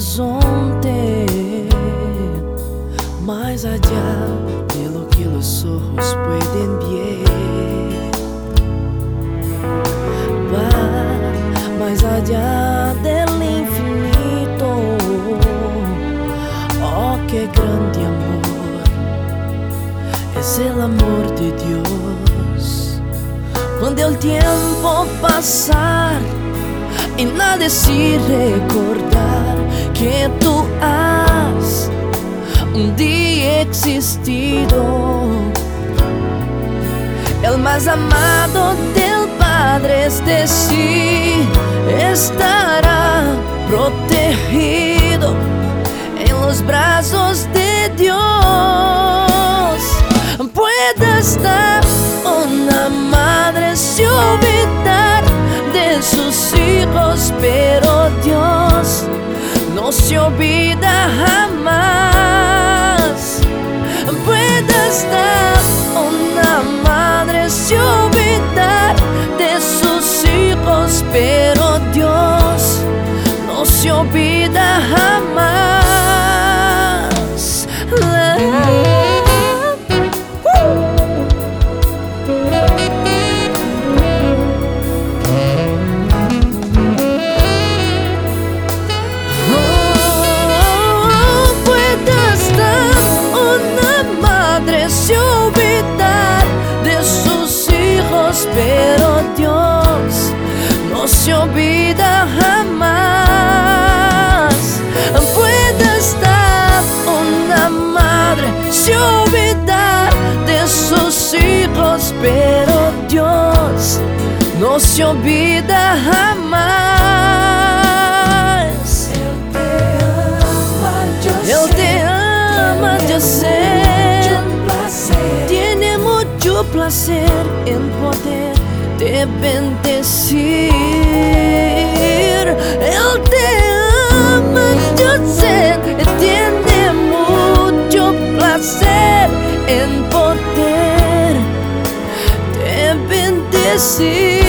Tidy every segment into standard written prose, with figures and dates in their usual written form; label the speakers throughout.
Speaker 1: horizonte, más allá de lo que los ojos pueden ver. Va más allá del infinito. Oh, qué grande amor es el amor de Dios. Cuando el tiempo pasar y nada sin recordar que tú has un día existido, el más amado del Padre, es decir, estará protegido en los brazos de Dios. Puede estar una madre se olvidar de sus hijos, pero Dios no se olvida jamás. Puede estar una madre se olvidar de sus hijos, pero Dios no se olvida jamás. Pero Dios no se olvida jamás. Puede estar una madre se olvidar de sus hijos, pero Dios no se olvida jamás. Él te ama, yo sé. Tiene mucho placer en poder te bendecir. Él te ama, yo sé. Tiene mucho placer en poder te bendecir.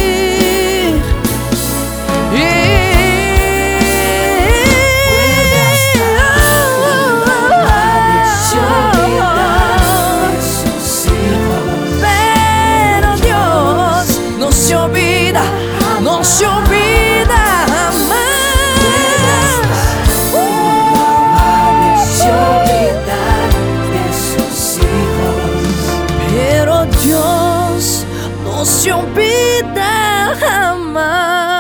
Speaker 1: No se olvida jamás. Se olvida de sus hijos, pero Dios no se olvida jamás.